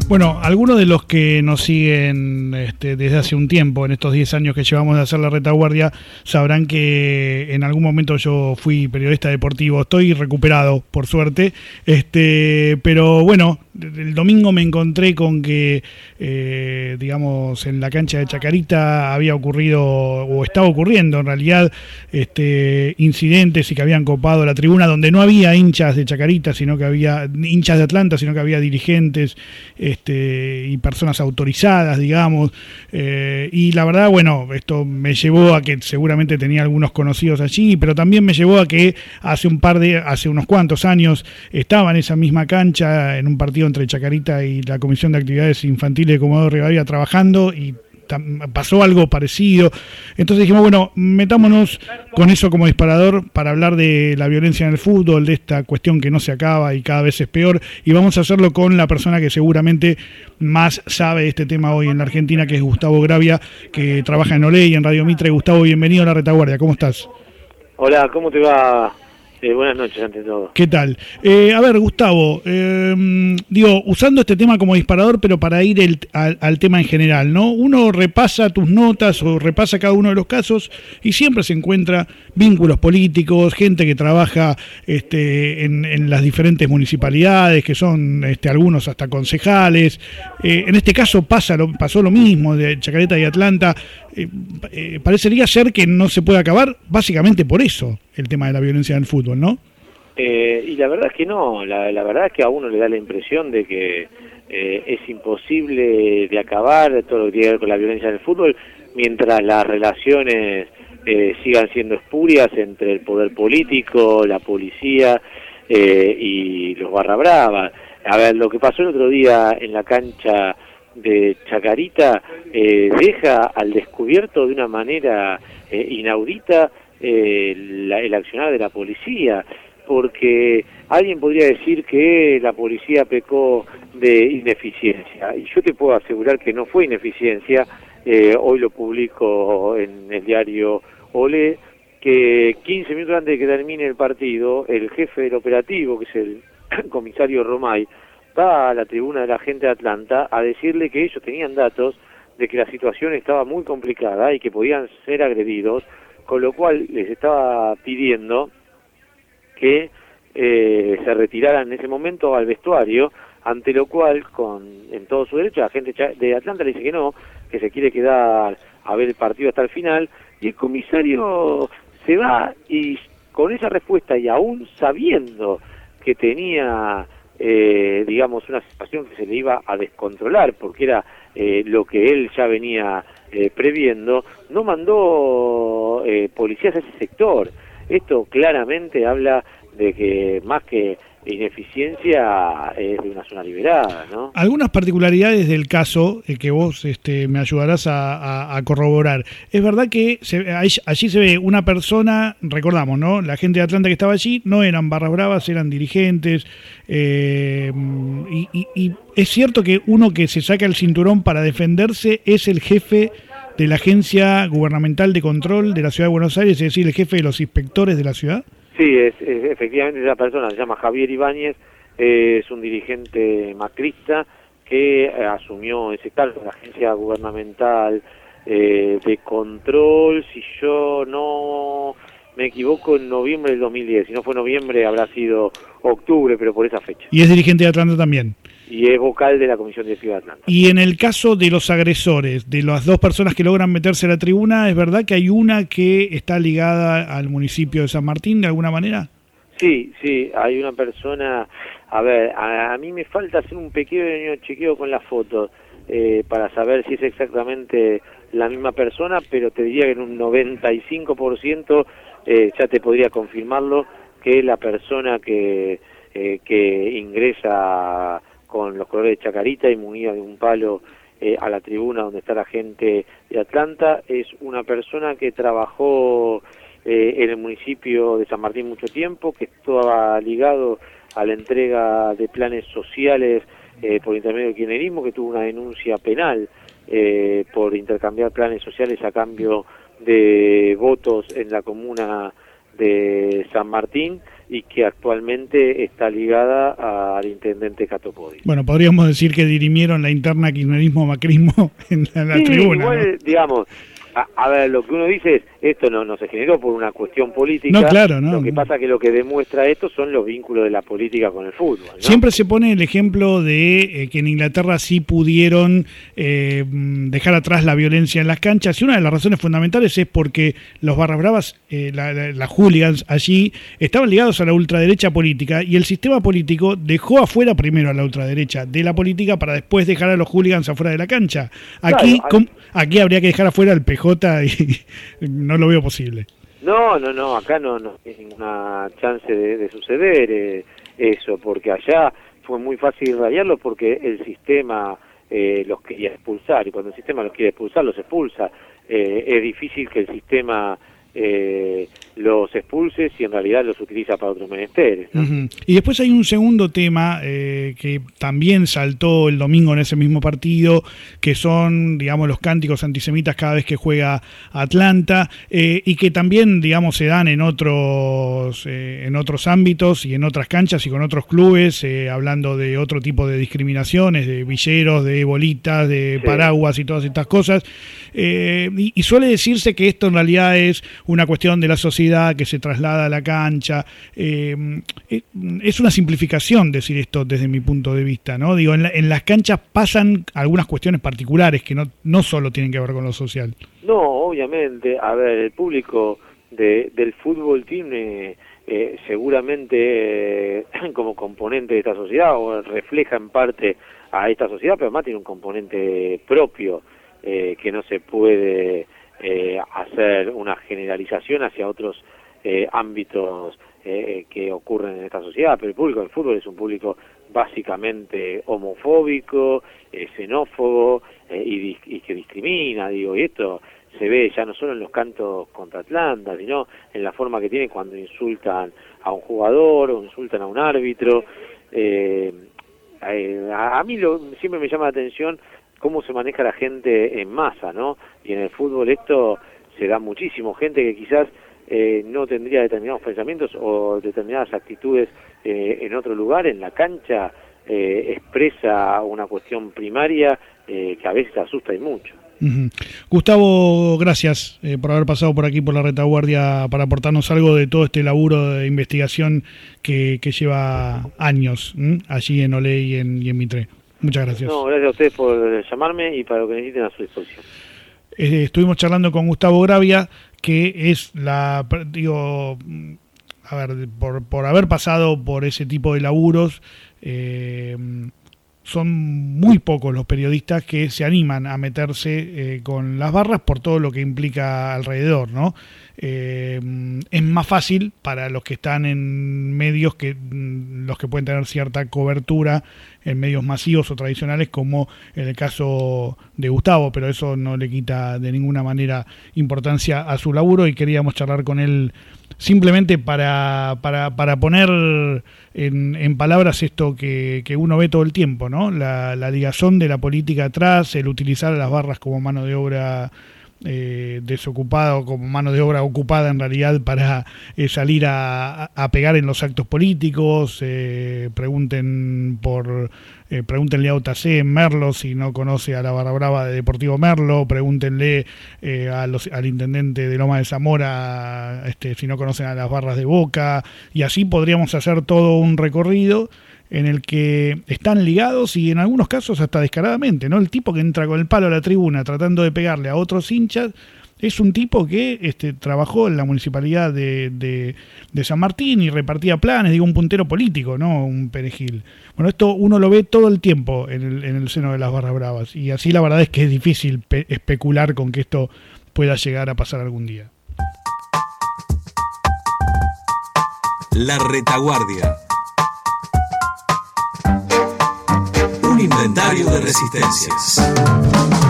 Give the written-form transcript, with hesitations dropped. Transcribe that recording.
Bueno, algunos de los que nos siguen desde hace un tiempo, en estos 10 años que llevamos de hacer la retaguardia, sabrán que en algún momento yo fui periodista deportivo. Estoy recuperado, por suerte, pero bueno, el domingo me encontré con que, digamos, en la cancha de Chacarita había ocurrido, o estaba ocurriendo en realidad, incidentes y que habían copado la tribuna, donde no había hinchas de Chacarita, sino que había hinchas de Atlanta, sino que había dirigentes y personas autorizadas, digamos, y la verdad, bueno, esto me llevó a que seguramente tenía algunos conocidos allí, pero también me llevó a que hace unos cuantos años estaba en esa misma cancha en un partido entre Chacarita y la Comisión de Actividades Infantiles de Comodoro Rivadavia trabajando, y pasó algo parecido. Entonces dijimos, bueno, metámonos con eso como disparador para hablar de la violencia en el fútbol, de esta cuestión que no se acaba y cada vez es peor, y vamos a hacerlo con la persona que seguramente más sabe de este tema hoy en la Argentina, que es Gustavo Gravia, que trabaja en Olé y en Radio Mitre. Gustavo, bienvenido a La Retaguardia, ¿cómo estás? Hola, ¿cómo te va? Buenas noches, ante todo. ¿Qué tal? A ver, Gustavo, usando este tema como disparador, pero para ir al tema en general, ¿no? Uno repasa tus notas o repasa cada uno de los casos y siempre se encuentra vínculos políticos, gente que trabaja en las diferentes municipalidades, que son algunos hasta concejales. En este caso pasó lo mismo de Chacarita y Atlanta. Parecería ser que no se puede acabar básicamente por eso, el tema de la violencia en el fútbol, ¿no? Y la verdad es que no, la verdad es que a uno le da la impresión de que es imposible de acabar todo lo que tiene que ver con la violencia en el fútbol mientras las relaciones sigan siendo espurias entre el poder político, la policía y los barra brava. A ver, lo que pasó el otro día en la cancha de Chacarita deja al descubierto de una manera inaudita el accionar de la policía, porque alguien podría decir que la policía pecó de ineficiencia, y yo te puedo asegurar que no fue ineficiencia. Hoy lo publico en el diario Olé, que 15 minutos antes de que termine el partido, el jefe del operativo, que es el comisario Romay, va a la tribuna de la gente de Atlanta a decirle que ellos tenían datos de que la situación estaba muy complicada y que podían ser agredidos, con lo cual les estaba pidiendo que se retiraran en ese momento al vestuario, ante lo cual, en todo su derecho, la gente de Atlanta le dice que no, que se quiere quedar a ver el partido hasta el final, y el comisario se va, y con esa respuesta, y aún sabiendo que tenía digamos, una situación que se le iba a descontrolar, porque era lo que él ya venía previendo, no mandó policías a ese sector. Esto claramente habla de que más que ineficiencia es de una zona liberada, ¿no? Algunas particularidades del caso que vos me ayudarás a corroborar. Es verdad que allí se ve una persona, recordamos, ¿no? La gente de Atlanta que estaba allí no eran barras bravas, eran dirigentes, y es cierto que uno que se saca el cinturón para defenderse es el jefe de la Agencia Gubernamental de Control de la Ciudad de Buenos Aires, es decir, el jefe de los inspectores de la ciudad. Sí, es efectivamente esa persona, se llama Javier Ibáñez, es un dirigente macrista que asumió ese cargo de la Agencia Gubernamental de Control, si yo no me equivoco, en noviembre del 2010, si no fue noviembre habrá sido octubre, pero por esa fecha. Y es dirigente de Atlanta también. Y es vocal de la Comisión de Ciudad de Atlanta. Y en el caso de los agresores, de las dos personas que logran meterse a la tribuna, ¿es verdad que hay una que está ligada al municipio de San Martín de alguna manera? Sí, hay una persona. A ver, a mí me falta hacer un pequeño chequeo con las fotos para saber si es exactamente la misma persona, pero te diría que en un 95% ya te podría confirmarlo, que es la persona que ingresa con los colores de Chacarita y munida de un palo a la tribuna donde está la gente de Atlanta. Es una persona que trabajó en el municipio de San Martín mucho tiempo, que estaba ligado a la entrega de planes sociales por intermedio del kirchnerismo, que tuvo una denuncia penal por intercambiar planes sociales a cambio de votos en la comuna de San Martín, y que actualmente está ligada al intendente Cato Podi. Bueno, podríamos decir que dirimieron la interna kirchnerismo-macrismo en la sí, tribuna. Igual, ¿no? digamos, a ver, lo que uno dice es, esto no se generó por una cuestión política. No, claro, no. Lo que pasa que lo que demuestra esto son los vínculos de la política con el fútbol, ¿no? Siempre se pone el ejemplo de que en Inglaterra sí pudieron dejar atrás la violencia en las canchas, y una de las razones fundamentales es porque los barras bravas, las hooligans allí, estaban ligados a la ultraderecha política, y el sistema político dejó afuera primero a la ultraderecha de la política para después dejar a los hooligans afuera de la cancha. Aquí, claro, aquí habría que dejar afuera al PJ y no lo veo posible. No, acá no hay ninguna chance de suceder eso, porque allá fue muy fácil rayarlos porque el sistema los quería expulsar, y cuando el sistema los quiere expulsar, los expulsa. Es difícil que el sistema los expulse si en realidad los utiliza para otros menesteres, ¿no? Uh-huh. Y después hay un segundo tema que también saltó el domingo en ese mismo partido, que son, digamos, los cánticos antisemitas cada vez que juega Atlanta, y que también, digamos, se dan en otros ámbitos y en otras canchas y con otros clubes, hablando de otro tipo de discriminaciones, de villeros, de bolitas, de paraguas y todas estas cosas, y suele decirse que esto en realidad es una cuestión de la sociedad que se traslada a la cancha. Es una simplificación decir esto desde mi punto de vista, ¿no? Digo, en las canchas pasan algunas cuestiones particulares que no solo tienen que ver con lo social. No, obviamente, a ver, el público del fútbol tiene seguramente como componente de esta sociedad, o refleja en parte a esta sociedad, pero además tiene un componente propio que no se puede hacer una generalización hacia otros ámbitos que ocurren en esta sociedad. Pero el público del fútbol es un público básicamente homofóbico, xenófobo y que discrimina, digo, y esto se ve ya no solo en los cantos contra Atlanta, sino en la forma que tienen cuando insultan a un jugador o insultan a un árbitro. A mí siempre me llama la atención cómo se maneja la gente en masa, ¿no? Y en el fútbol esto se da muchísimo, gente que quizás no tendría determinados pensamientos o determinadas actitudes en otro lugar, en la cancha expresa una cuestión primaria que a veces asusta y mucho. Uh-huh. Gustavo, gracias por haber pasado por aquí por la retaguardia para aportarnos algo de todo este laburo de investigación que lleva años allí en Olé y en Mitre. Muchas gracias. No, gracias a ustedes por llamarme y para lo que necesiten a su disposición. Estuvimos charlando con Gustavo Gravia, que es por haber pasado por ese tipo de laburos, son muy pocos los periodistas que se animan a meterse con las barras por todo lo que implica alrededor, ¿no? Es más fácil para los que están en medios que los que pueden tener cierta cobertura en medios masivos o tradicionales, como en el caso de Gustavo, pero eso no le quita de ninguna manera importancia a su laburo, y queríamos charlar con él simplemente para poner en palabras esto que uno ve todo el tiempo, ¿no? La ligazón de la política atrás, el utilizar a las barras como mano de obra desocupada, o como mano de obra ocupada en realidad, para salir a pegar en los actos políticos. Pregúntenle a Otacé en Merlo si no conoce a la barra brava de Deportivo Merlo, pregúntenle al intendente de Loma de Zamora si no conocen a las barras de Boca, y así podríamos hacer todo un recorrido en el que están ligados, y en algunos casos hasta descaradamente, ¿no? El tipo que entra con el palo a la tribuna tratando de pegarle a otros hinchas es un tipo que trabajó en la municipalidad de San Martín y repartía planes, digo, un puntero político, no un perejil. Bueno, esto uno lo ve todo el tiempo en el seno de las barras bravas, y así la verdad es que es difícil especular con que esto pueda llegar a pasar algún día. La Retaguardia. Un inventario de resistencias.